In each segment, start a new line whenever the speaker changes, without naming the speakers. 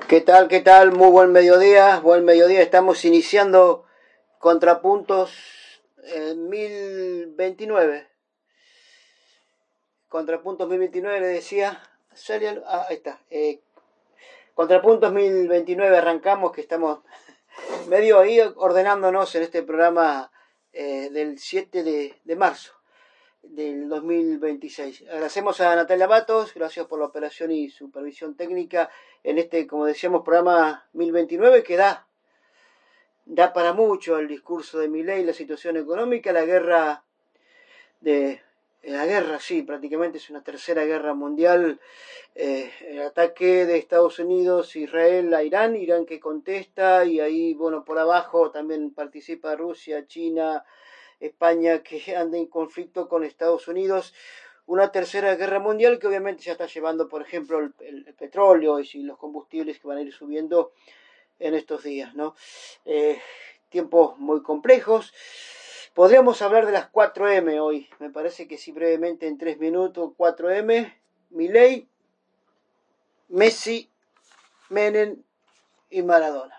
¿Qué tal? ¿Qué tal? Muy buen mediodía. Buen mediodía. Estamos iniciando Contrapuntos 1029. Contrapuntos 1029 le decía. Ahí está. Contrapuntos 1029 arrancamos, que estamos medio ahí ordenándonos en este programa del 7 de marzo del 2026. Agradecemos a Natalia Matos, gracias por la operación y supervisión técnica en este, como decíamos, programa 1029 que da para mucho el discurso de Milei, la situación económica, sí, prácticamente es una tercera guerra mundial, el ataque de Estados Unidos, Israel a Irán, Irán que contesta, y ahí, bueno, por abajo también participa Rusia, China, España, que anda en conflicto con Estados Unidos. Una tercera guerra mundial que obviamente ya está llevando, por ejemplo, el petróleo y los combustibles que van a ir subiendo en estos días, ¿no? Tiempos muy complejos. Podríamos hablar de las 4M hoy. Me parece que sí, brevemente, en 3 minutos. 4M, Milei, Messi, Menem y Maradona.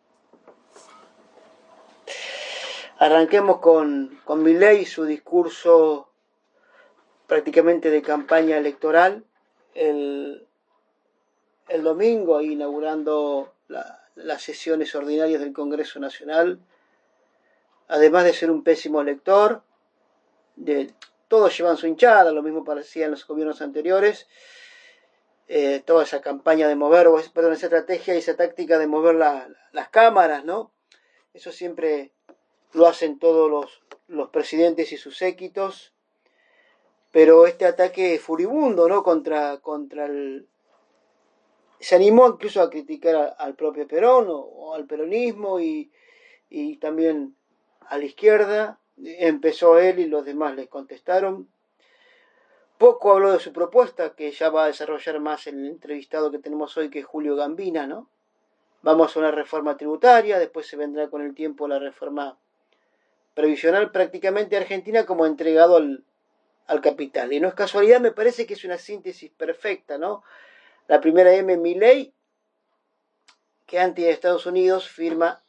Arranquemos con Milei, su discurso prácticamente de campaña electoral el domingo, inaugurando las sesiones ordinarias del Congreso Nacional. Además de ser un pésimo lector, todos llevan su hinchada, lo mismo parecía en los gobiernos anteriores. Toda esa campaña de esa estrategia y esa táctica de mover las cámaras, ¿no? Eso siempre lo hacen todos los presidentes y sus séquitos. Pero este ataque furibundo, ¿no? contra se animó incluso a criticar al propio Perón o al peronismo y también a la izquierda. Empezó él y los demás le contestaron. Poco habló de su propuesta, que ya va a desarrollar más el entrevistado que tenemos hoy, que es Julio Gambina, ¿no? Vamos a una reforma tributaria, después se vendrá con el tiempo la reforma previsional, prácticamente Argentina como entregado al capital. Y no es casualidad, me parece que es una síntesis perfecta, ¿no? La primera M, Milei, que antes de Estados Unidos firma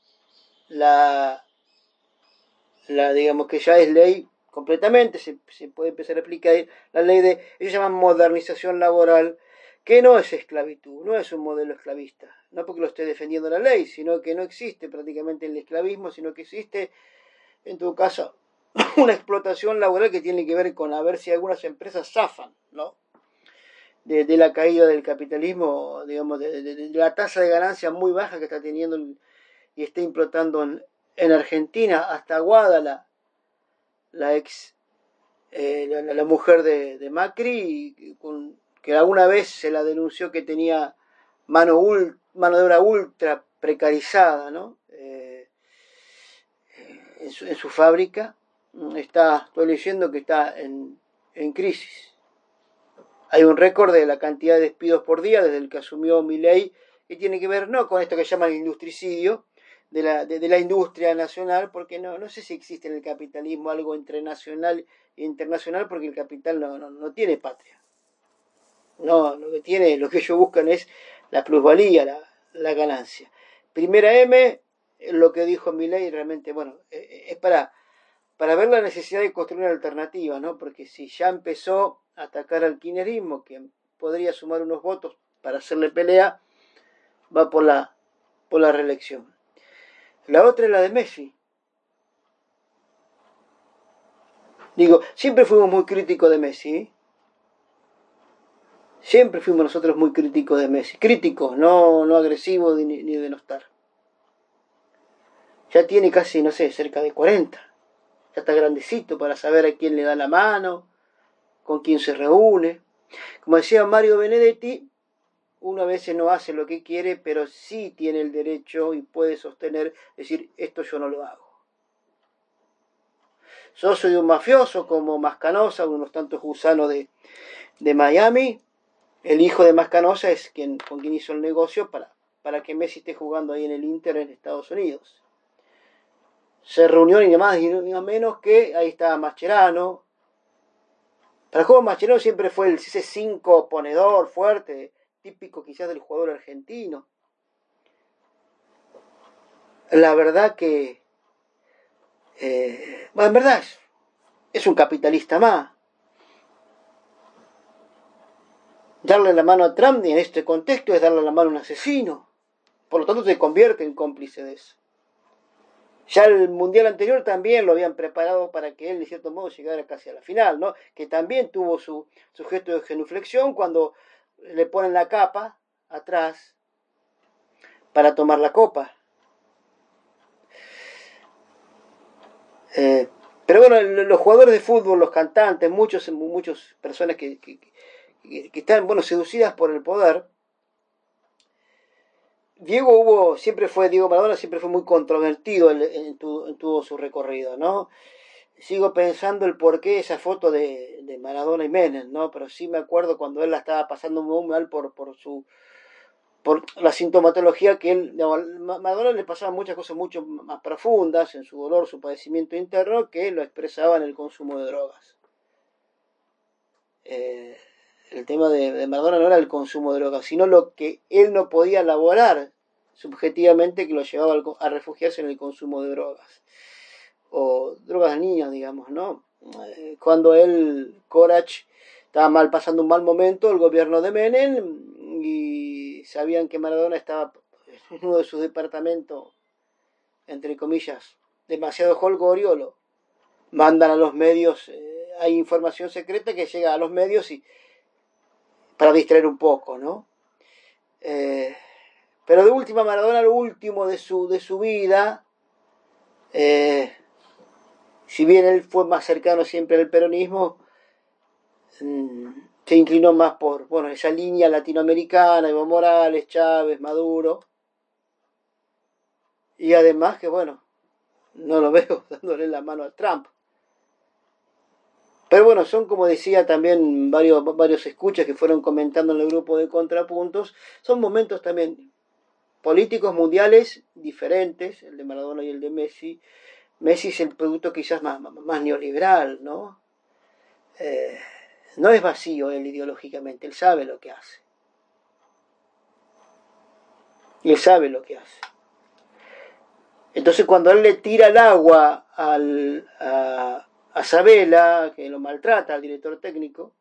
digamos que ya es ley completamente, se puede empezar a aplicar la ley de, ellos llaman modernización laboral, que no es esclavitud, no es un modelo esclavista, no porque lo esté defendiendo la ley, sino que no existe prácticamente el esclavismo, sino que existe, en todo caso, una explotación laboral que tiene que ver con a ver si algunas empresas zafan, ¿no? De la caída del capitalismo, digamos, de la tasa de ganancia muy baja que está teniendo y está implotando en Argentina. Hasta Guada, la ex, la mujer de Macri, que alguna vez se la denunció que tenía mano de obra ultra precarizada, ¿no? En su fábrica. Estoy leyendo que está en crisis. Hay un récord de la cantidad de despidos por día desde el que asumió Milei, que tiene que ver no con esto que llaman industricidio de la industria nacional, porque no sé si existe en el capitalismo algo entre nacional e internacional, porque el capital no tiene patria. No, lo que ellos buscan es la plusvalía, la ganancia. Primera M, lo que dijo Milei realmente, bueno, es para ver la necesidad de construir una alternativa, ¿no? Porque si ya empezó a atacar al kirchnerismo, que podría sumar unos votos para hacerle pelea, va por la reelección. La otra es la de Messi. Digo, siempre fuimos muy críticos de Messi, ¿eh? Siempre fuimos nosotros muy críticos de Messi. Críticos, no agresivos ni denostar. Ya tiene casi, no sé, cerca de 40. Ya está grandecito para saber a quién le da la mano, con quién se reúne. Como decía Mario Benedetti, uno a veces no hace lo que quiere, pero sí tiene el derecho y puede sostener, decir, esto yo no lo hago. Socio de un mafioso como Mascanosa, uno de los tantos gusanos de Miami. El hijo de Mascanosa es con quien hizo el negocio para que Messi esté jugando ahí en el Inter en Estados Unidos. Se reunió ni más ni menos que, ahí estaba Mascherano. Para el juego Mascherano siempre fue ese 5 ponedor fuerte, típico quizás del jugador argentino. la verdad que, bueno, en verdad es un capitalista más. Darle la mano a Trump en este contexto es darle la mano a un asesino. Por lo tanto, se convierte en cómplice de eso. Ya el mundial anterior también lo habían preparado para que él, de cierto modo, llegara casi a la final, ¿no? Que también tuvo su gesto de genuflexión cuando le ponen la capa atrás para tomar la copa. Pero bueno, los jugadores de fútbol, los cantantes, muchas personas que están, bueno, seducidas por el poder. Diego Maradona siempre fue muy controvertido en todo su recorrido, ¿no? Sigo pensando el porqué esa foto de Maradona y Menem, ¿no? Pero sí me acuerdo cuando él la estaba pasando muy mal por la sintomatología que él, Maradona le pasaban muchas cosas mucho más profundas en su dolor, su padecimiento interno, que lo expresaba en el consumo de drogas. El tema de Maradona no era el consumo de drogas, sino lo que él no podía elaborar subjetivamente, que lo llevaba a refugiarse en el consumo de drogas. O drogas de niños, digamos, ¿no? Cuando Corach, estaba pasando un mal momento, el gobierno de Menem, y sabían que Maradona estaba en uno de sus departamentos, entre comillas, demasiado holgorio, lo mandan a los medios, hay información secreta que llega a los medios y para distraer un poco, ¿no? Pero de última, Maradona, lo último de su vida, si bien él fue más cercano siempre al peronismo, se inclinó más por, bueno, esa línea latinoamericana, Evo Morales, Chávez, Maduro, y además que, bueno, no lo veo dándole la mano a Trump. Pero bueno, son, como decía también varios escuchas que fueron comentando en el grupo de Contrapuntos, son momentos también políticos mundiales diferentes, el de Maradona y el de Messi. Messi es el producto quizás más neoliberal, ¿no? No es vacío él ideológicamente, él sabe lo que hace. Y él sabe lo que hace. Entonces cuando él le tira el agua a Sabella, que lo maltrata al director técnico,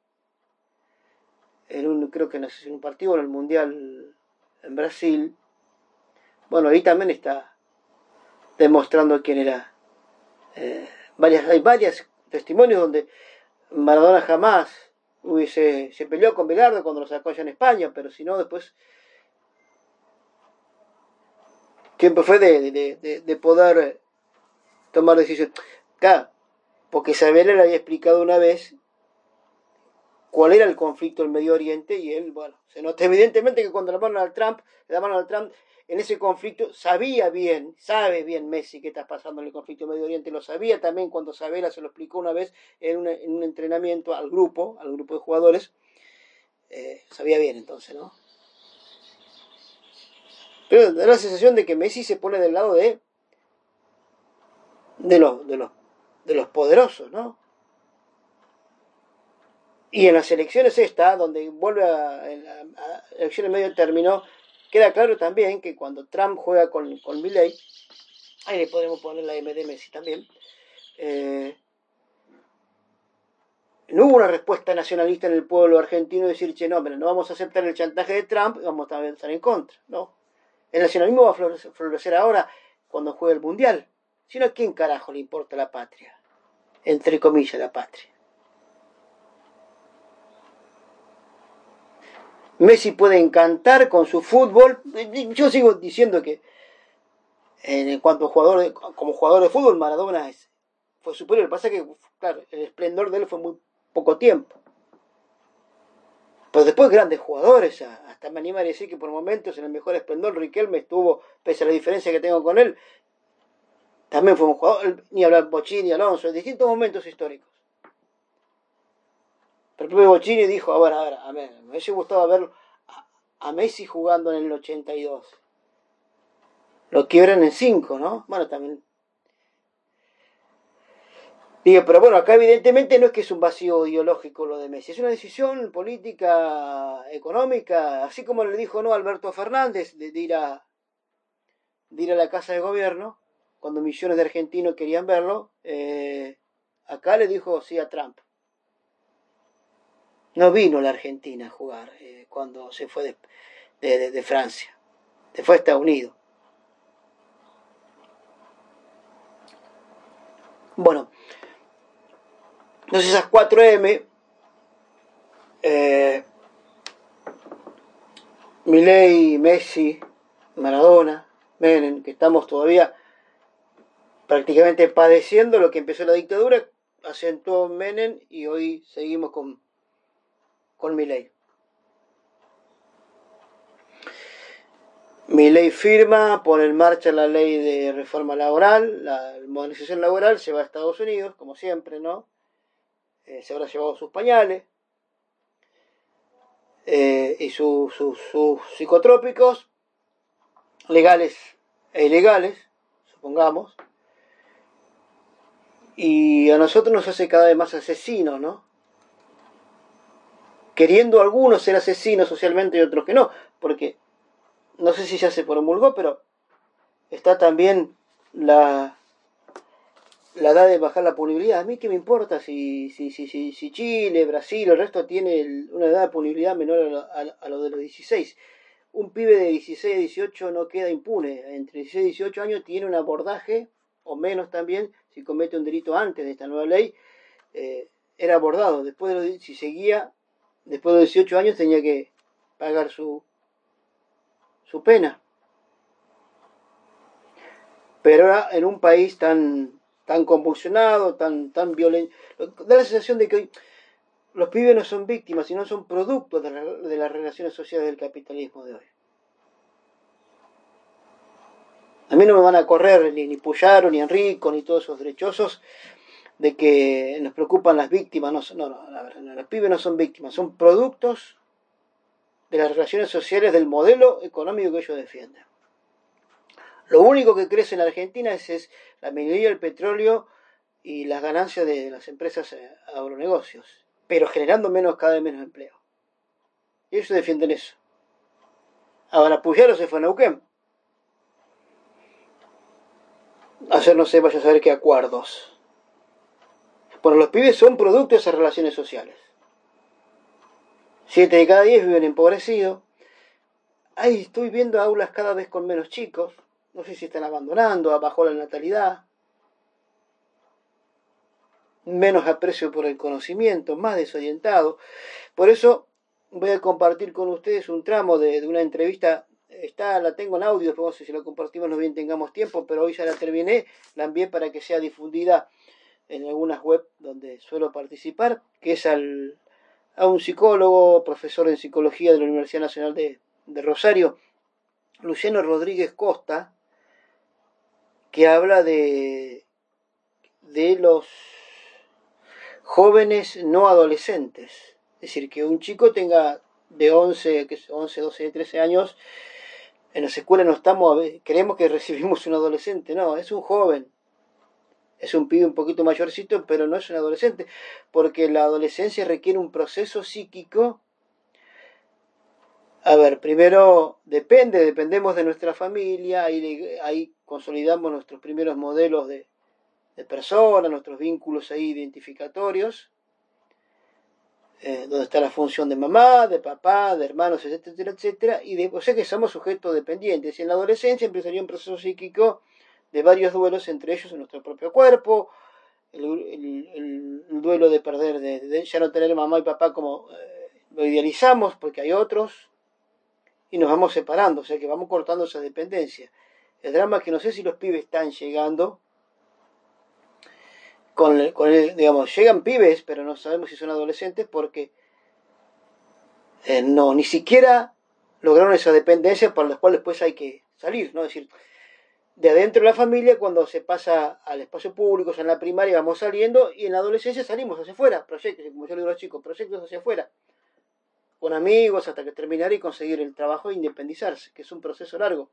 creo que en un partido en el Mundial en Brasil, bueno, ahí también está demostrando quién era. Hay varios testimonios donde Maradona jamás se peleó con Bilardo cuando lo sacó allá en España, pero si no, después siempre fue de poder tomar decisiones. Claro, porque Sabella le había explicado una vez cuál era el conflicto en Medio Oriente y él, bueno, se nota evidentemente que cuando le daban al Trump, en ese conflicto sabe bien Messi qué está pasando en el conflicto en Medio Oriente, lo sabía también cuando Sabella se lo explicó una vez en un entrenamiento al grupo de jugadores, sabía bien entonces, ¿no? Pero da la sensación de que Messi se pone del lado de los poderosos, ¿no? Y en las elecciones donde vuelve a elecciones medio término, queda claro también que cuando Trump juega con Milley, ahí le podemos poner la M de Messi también, no hubo una respuesta nacionalista en el pueblo argentino de decir, che, no, pero no vamos a aceptar el chantaje de Trump y vamos a estar en contra, ¿no? El nacionalismo va a florecer ahora cuando juegue el Mundial. Si no, ¿a quién carajo le importa la patria? Entre comillas, la patria. Messi puede encantar con su fútbol. Yo sigo diciendo que en cuanto como jugador de fútbol, Maradona fue superior. Lo que pasa es que, claro, el esplendor de él fue muy poco tiempo. Pero después grandes jugadores, hasta me animaría a decir que por momentos en el mejor esplendor Riquelme estuvo, pese a la diferencia que tengo con él, también fue un jugador, ni hablar Bochini, Alonso, en distintos momentos históricos. Pero el propio Bochini dijo, a ver, me hubiese gustado ver a Messi jugando en el 82. Lo quiebran en 5, ¿no? Bueno, también. Digo, pero bueno, acá evidentemente no es que es un vacío ideológico lo de Messi, es una decisión política, económica, así como le dijo no a Alberto Fernández de ir a de ir a la casa de gobierno, cuando millones de argentinos querían verlo, acá le dijo sí a Trump. No vino la Argentina a jugar cuando se fue de Francia, se fue a Estados Unidos. Bueno, entonces esas 4M, Milei, Messi, Maradona, Menem, que estamos todavía prácticamente padeciendo lo que empezó la dictadura, acentuó Menem y hoy seguimos con Milei. Milei firma, pone en marcha la ley de reforma laboral, la modernización laboral, se va a Estados Unidos, como siempre, ¿no? Se habrá llevado sus pañales y sus psicotrópicos, legales e ilegales, supongamos, y a nosotros nos hace cada vez más asesinos, ¿no? Queriendo algunos ser asesinos socialmente y otros que no, porque no sé si ya se promulgó, pero está también la edad de bajar la punibilidad. A mí qué me importa si Chile, Brasil, el resto tiene una edad de punibilidad menor a lo de los 16. Un pibe de 16 a 18 no queda impune. Entre 16 y 18 años tiene un abordaje, o menos también, si comete un delito antes de esta nueva ley, era abordado. Después si seguía, después de los 18 años tenía que pagar su pena. Pero ahora en un país tan convulsionado, tan violento, da la sensación de que hoy los pibes no son víctimas, sino son productos de las relaciones sociales del capitalismo de hoy. A mí no me van a correr ni Puyaro, ni Enrico, ni todos esos derechosos de que nos preocupan las víctimas. No, los pibes no son víctimas, son productos de las relaciones sociales del modelo económico que ellos defienden. Lo único que crece en la Argentina es la minería, el petróleo y las ganancias de las empresas agronegocios, pero generando cada vez menos empleo. Y ellos defienden eso. Ahora Puyaro se fue a Neuquén. Hacer no sé, vaya a saber qué acuerdos. Bueno, los pibes son productos de esas relaciones sociales. 7 de cada 10 viven empobrecidos. Ahí estoy viendo aulas cada vez con menos chicos. No sé si están abandonando, bajó la natalidad. Menos aprecio por el conocimiento, más desorientado. Por eso voy a compartir con ustedes un tramo de una entrevista. La tengo en audio, después no sé si la compartimos, no bien tengamos tiempo, pero hoy ya la terminé, la envié para que sea difundida en algunas web donde suelo participar, que es a un psicólogo, profesor en psicología de la Universidad Nacional de Rosario, Luciano Rodríguez Costa, que habla de los jóvenes no adolescentes. Es decir, que un chico tenga de 11, 12, 13 años, en las escuelas no estamos, creemos que recibimos un adolescente, no, es un joven. Es un pibe un poquito mayorcito, pero no es un adolescente, porque la adolescencia requiere un proceso psíquico. A ver, primero dependemos de nuestra familia, ahí consolidamos nuestros primeros modelos de persona, nuestros vínculos ahí identificatorios, donde está la función de mamá, de papá, de hermanos, etcétera, etcétera, o sea que somos sujetos dependientes. Y en la adolescencia empezaría un proceso psíquico de varios duelos, entre ellos en nuestro propio cuerpo, el duelo de perder, de ya no tener mamá y papá como lo idealizamos, porque hay otros, y nos vamos separando, o sea que vamos cortando esa dependencia. El drama es que no sé si los pibes están llegando digamos, llegan pibes, pero no sabemos si son adolescentes porque no, ni siquiera lograron esa dependencia para la cual después hay que salir, ¿no? Es decir, de adentro de la familia, cuando se pasa al espacio público, o sea, en la primaria vamos saliendo y en la adolescencia salimos hacia afuera, proyectos, como yo le digo a los chicos, proyectos hacia afuera, con amigos hasta que terminar y conseguir el trabajo e independizarse, que es un proceso largo.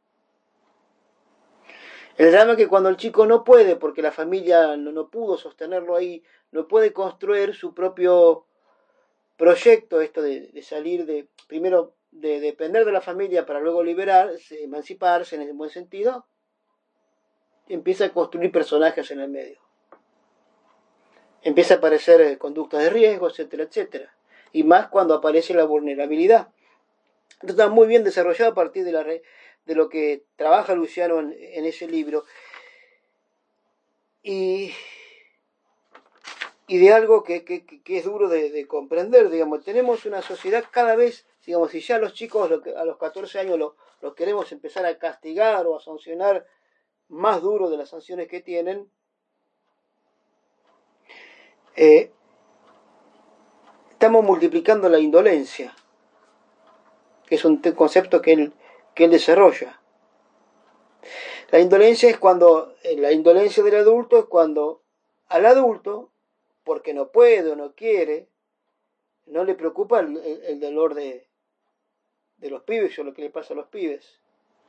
El drama es que cuando el chico no puede, porque la familia no pudo sostenerlo ahí, no puede construir su propio proyecto, esto de salir primero de depender de la familia para luego liberarse, emanciparse en el buen sentido, empieza a construir personajes en el medio. Empieza a aparecer conductas de riesgo, etcétera, etcétera. Y más cuando aparece la vulnerabilidad. Esto está muy bien desarrollado a partir de lo que trabaja Luciano en ese libro. Y de algo que es duro de comprender, digamos. Tenemos una sociedad cada vez, digamos, si ya los chicos a los 14 años los queremos empezar a castigar o a sancionar más duro de las sanciones que tienen, estamos multiplicando la indolencia, que es un concepto que él desarrolla. La indolencia la indolencia del adulto es cuando al adulto, porque no puede o no quiere, no le preocupa el dolor de los pibes o lo que le pasa a los pibes.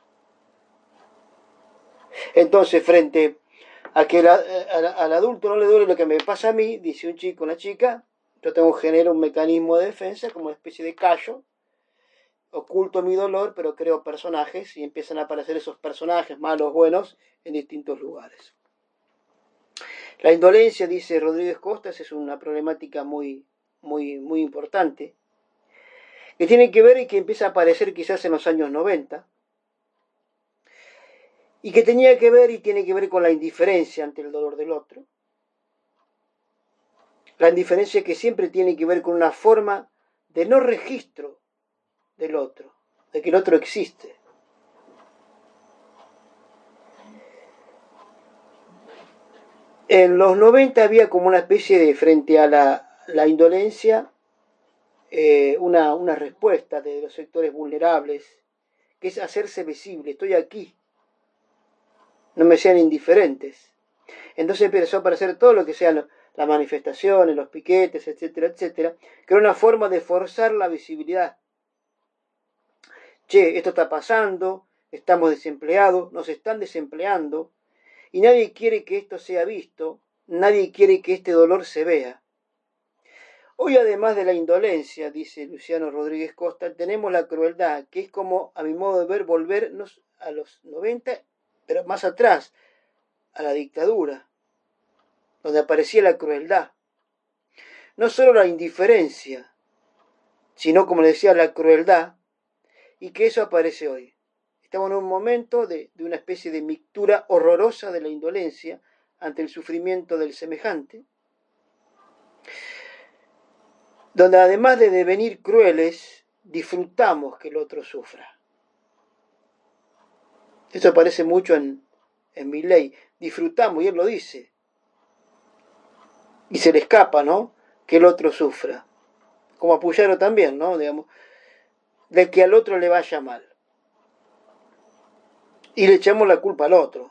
Entonces, frente a que al adulto no le duele lo que me pasa a mí, dice un chico, una chica, yo genero un mecanismo de defensa como una especie de callo, oculto mi dolor, pero creo personajes y empiezan a aparecer esos personajes malos, buenos, en distintos lugares. La indolencia, dice Rodríguez Costas, es una problemática muy importante, que tiene que ver y que empieza a aparecer quizás en los años 90, y que tenía que ver y tiene que ver con la indiferencia ante el dolor del otro. La indiferencia que siempre tiene que ver con una forma de no registro del otro, de que el otro existe. En los 90 había como una especie de, frente a la indolencia, una respuesta de los sectores vulnerables, que es hacerse visible. Estoy aquí, no me sean indiferentes. Entonces empezó a aparecer todo lo que sean las manifestaciones, los piquetes, etcétera, etcétera, que era una forma de forzar la visibilidad. Che, esto está pasando, estamos desempleados, nos están desempleando, y nadie quiere que esto sea visto, nadie quiere que este dolor se vea. Hoy, además de la indolencia, dice Luciano Rodríguez Costa, tenemos la crueldad, que es como, a mi modo de ver, volvernos a los 90, pero más atrás, a la dictadura, donde aparecía la crueldad. No solo la indiferencia, sino, como le decía, la crueldad, y que eso aparece hoy. Estamos en un momento de una especie de mixtura horrorosa de la indolencia ante el sufrimiento del semejante, donde además de devenir crueles, disfrutamos que el otro sufra. Eso aparece mucho en Milley. Disfrutamos, y él lo dice. Y se le escapa, ¿no? Que el otro sufra. Como a Puyaro también, ¿no? Digamos, de que al otro le vaya mal. Y le echamos la culpa al otro.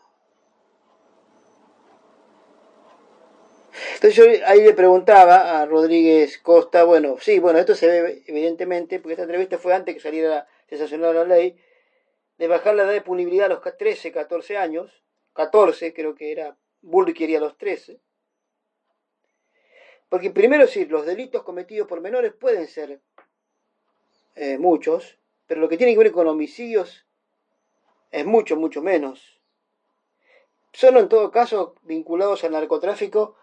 Entonces yo ahí le preguntaba a Rodríguez Costa, bueno, sí, bueno, esto se ve evidentemente, porque esta entrevista fue antes que saliera, se sancionara la ley, de bajar la edad de punibilidad a los 13, 14 años, 14 creo que era, Bullrich quería los 13, porque primero sí, los delitos cometidos por menores pueden ser muchos, pero lo que tiene que ver con homicidios es mucho menos. Solo en todo caso vinculados al narcotráfico,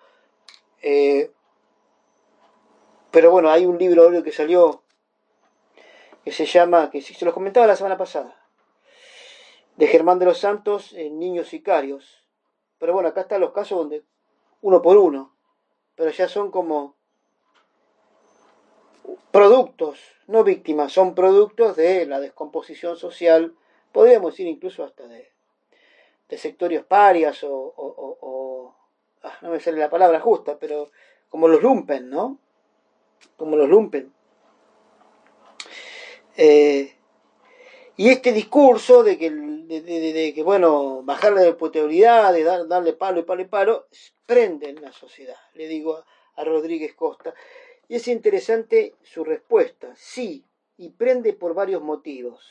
pero bueno, hay un libro que salió que se llama, que se los comentaba la semana pasada, de Germán de los Santos, Niños Sicarios. Pero bueno, acá están los casos donde uno por uno, pero ya son como productos, no víctimas, son productos de la descomposición social, podríamos decir incluso hasta de sectores parias no me sale la palabra justa, pero como los lumpen, ¿no? Como los lumpen. Y este discurso de que bueno, bajar la imputabilidad, de darle palo y palo y palo, prende en la sociedad, le digo a Rodríguez Costa. Y es interesante su respuesta, sí, y prende por varios motivos.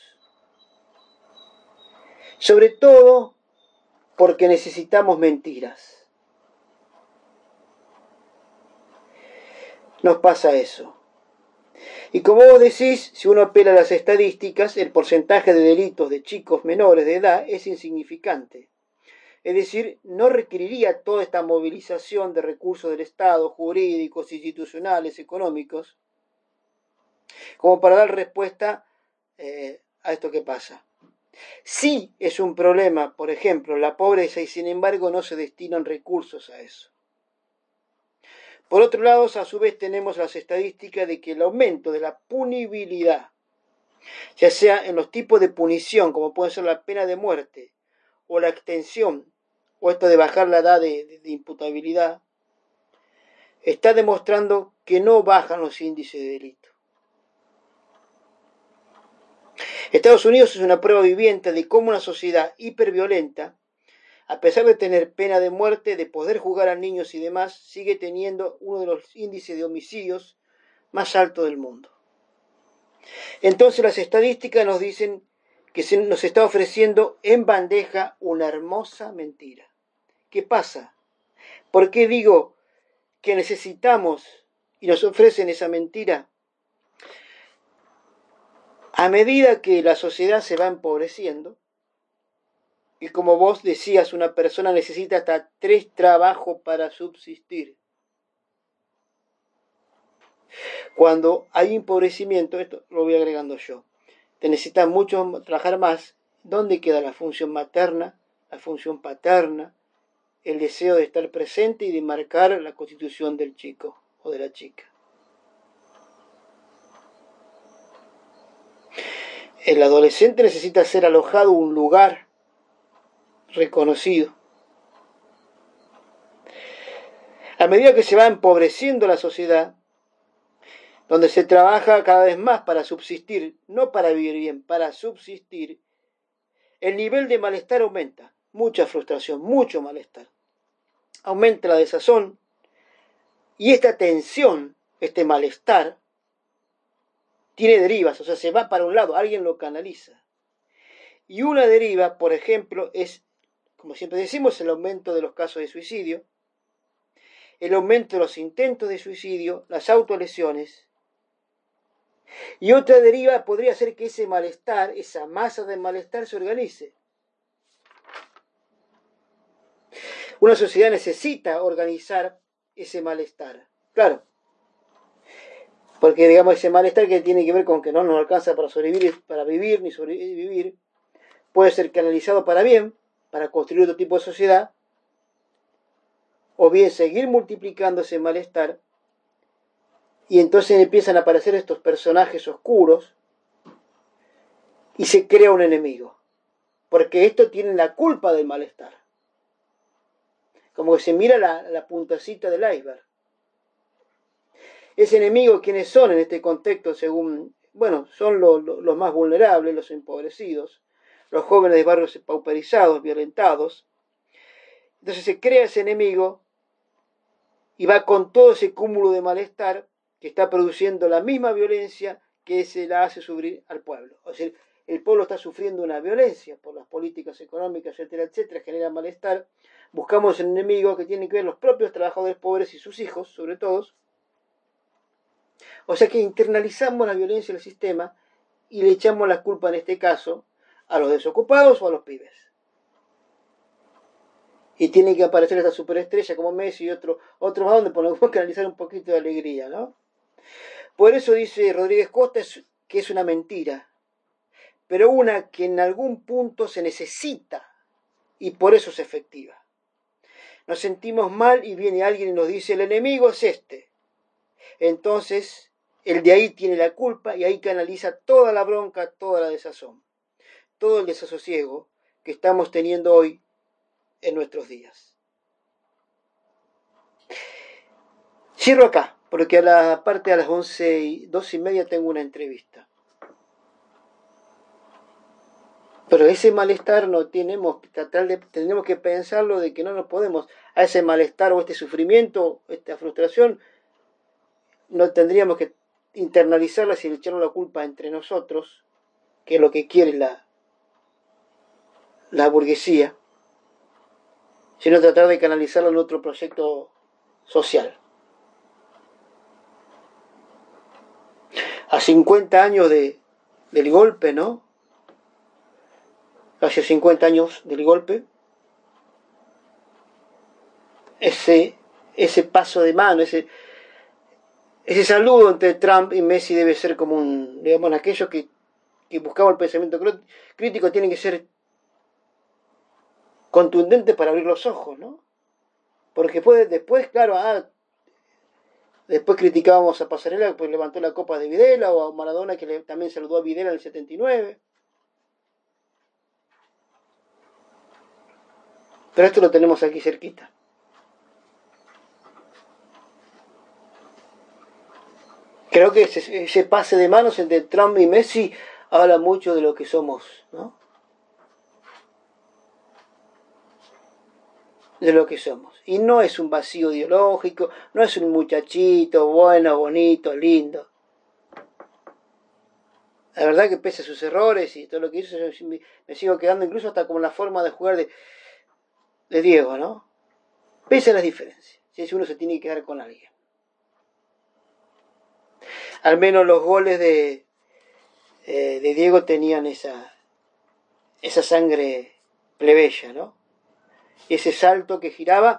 Sobre todo porque necesitamos mentiras. Nos pasa eso. Y como vos decís, si uno apela a las estadísticas, el porcentaje de delitos de chicos menores de edad es insignificante. Es decir, no requeriría toda esta movilización de recursos del Estado, jurídicos, institucionales, económicos, como para dar respuesta a esto que pasa. Sí es un problema, por ejemplo, la pobreza, y sin embargo no se destinan recursos a eso. Por otro lado, a su vez tenemos las estadísticas de que el aumento de la punibilidad, ya sea en los tipos de punición, como puede ser la pena de muerte, o la extensión, o esto de bajar la edad de imputabilidad, está demostrando que no bajan los índices de delito. Estados Unidos es una prueba viviente de cómo una sociedad hiperviolenta, a pesar de tener pena de muerte, de poder juzgar a niños y demás, sigue teniendo uno de los índices de homicidios más altos del mundo. Entonces las estadísticas nos dicen que se nos está ofreciendo en bandeja una hermosa mentira. ¿Qué pasa? ¿Por qué digo que necesitamos y nos ofrecen esa mentira? A medida que la sociedad se va empobreciendo, y como vos decías, una persona necesita hasta 3 trabajos para subsistir. Cuando hay empobrecimiento, esto lo voy agregando yo, te necesitas mucho trabajar más. ¿Dónde queda la función materna, la función paterna, el deseo de estar presente y de marcar la constitución del chico o de la chica? El adolescente necesita ser alojado en un lugar reconocido. A medida que se va empobreciendo la sociedad, donde se trabaja cada vez más para subsistir, no para vivir bien, para subsistir, el nivel de malestar aumenta, mucha frustración, mucho malestar. Aumenta la desazón y esta tensión, este malestar, tiene derivas, o sea, se va para un lado, alguien lo canaliza. Y una deriva, por ejemplo, es, como siempre decimos, el aumento de los casos de suicidio, el aumento de los intentos de suicidio, las autolesiones. Y otra deriva podría ser que ese malestar, esa masa de malestar se organice. Una sociedad necesita organizar ese malestar. Claro, porque digamos ese malestar que tiene que ver con que no nos alcanza para sobrevivir, para vivir ni sobrevivir, puede ser canalizado para bien, para construir otro tipo de sociedad, o bien seguir multiplicando ese malestar, y entonces empiezan a aparecer estos personajes oscuros y se crea un enemigo, porque estos tienen la culpa del malestar. Como que se mira la puntacita del iceberg. Ese enemigo, ¿quiénes son en este contexto? Según, bueno, son los más vulnerables, los empobrecidos, los jóvenes de barrios pauperizados, violentados. Entonces se crea ese enemigo y va con todo ese cúmulo de malestar que está produciendo la misma violencia que se la hace sufrir al pueblo. O sea, el pueblo está sufriendo una violencia por las políticas económicas, etcétera, etcétera, genera malestar. Buscamos un enemigo que tiene que ver los propios trabajadores pobres y sus hijos, sobre todo. O sea que internalizamos la violencia del sistema y le echamos la culpa en este caso a los desocupados o a los pibes. Y tiene que aparecer esta superestrella como Messi y otros más donde podemos canalizar un poquito de alegría, ¿no? Por eso dice Rodríguez Costa que es una mentira, pero una que en algún punto se necesita y por eso es efectiva. Nos sentimos mal y viene alguien y nos dice el enemigo es este. Entonces el de ahí tiene la culpa y ahí canaliza toda la bronca, toda la desazón, todo el desasosiego que estamos teniendo hoy en nuestros días. Cierro acá, porque a la parte de las 12:30 tengo una entrevista. Pero ese malestar no tenemos que pensarlo de que no nos podemos, a ese malestar o este sufrimiento, esta frustración, no tendríamos que internalizarla y echarnos la culpa entre nosotros, que es lo que quiere la burguesía, sino tratar de canalizarlo en otro proyecto social. a 50 años del golpe, ¿no? Hace 50 años del golpe. Ese paso de mano, ese saludo entre Trump y Messi debe ser como un, digamos, aquellos que buscaban el pensamiento crítico tienen que ser contundentes para abrir los ojos, ¿no? Porque después, claro, después criticábamos a Pasarela porque levantó la copa de Videla, o a Maradona que también saludó a Videla en el 79. Pero esto lo tenemos aquí cerquita. Creo que ese pase de manos entre Trump y Messi habla mucho de lo que somos, ¿no? De lo que somos. Y no es un vacío ideológico, no es un muchachito bueno, bonito, lindo. La verdad que pese a sus errores y todo lo que hizo, me sigo quedando incluso hasta como la forma de jugar de Diego, ¿no? Pese a las diferencias. Si uno se tiene que quedar con alguien. Al menos los goles de Diego tenían esa sangre plebeya, ¿no? Y ese salto que giraba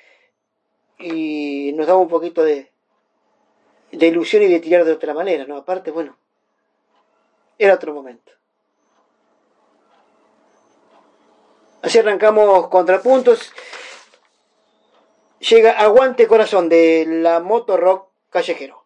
y nos daba un poquito de ilusión y de tirar de otra manera, ¿no? Aparte, bueno, era otro momento. Así arrancamos Contrapuntos. Llega Aguante Corazón de la Moto Rock Callejero.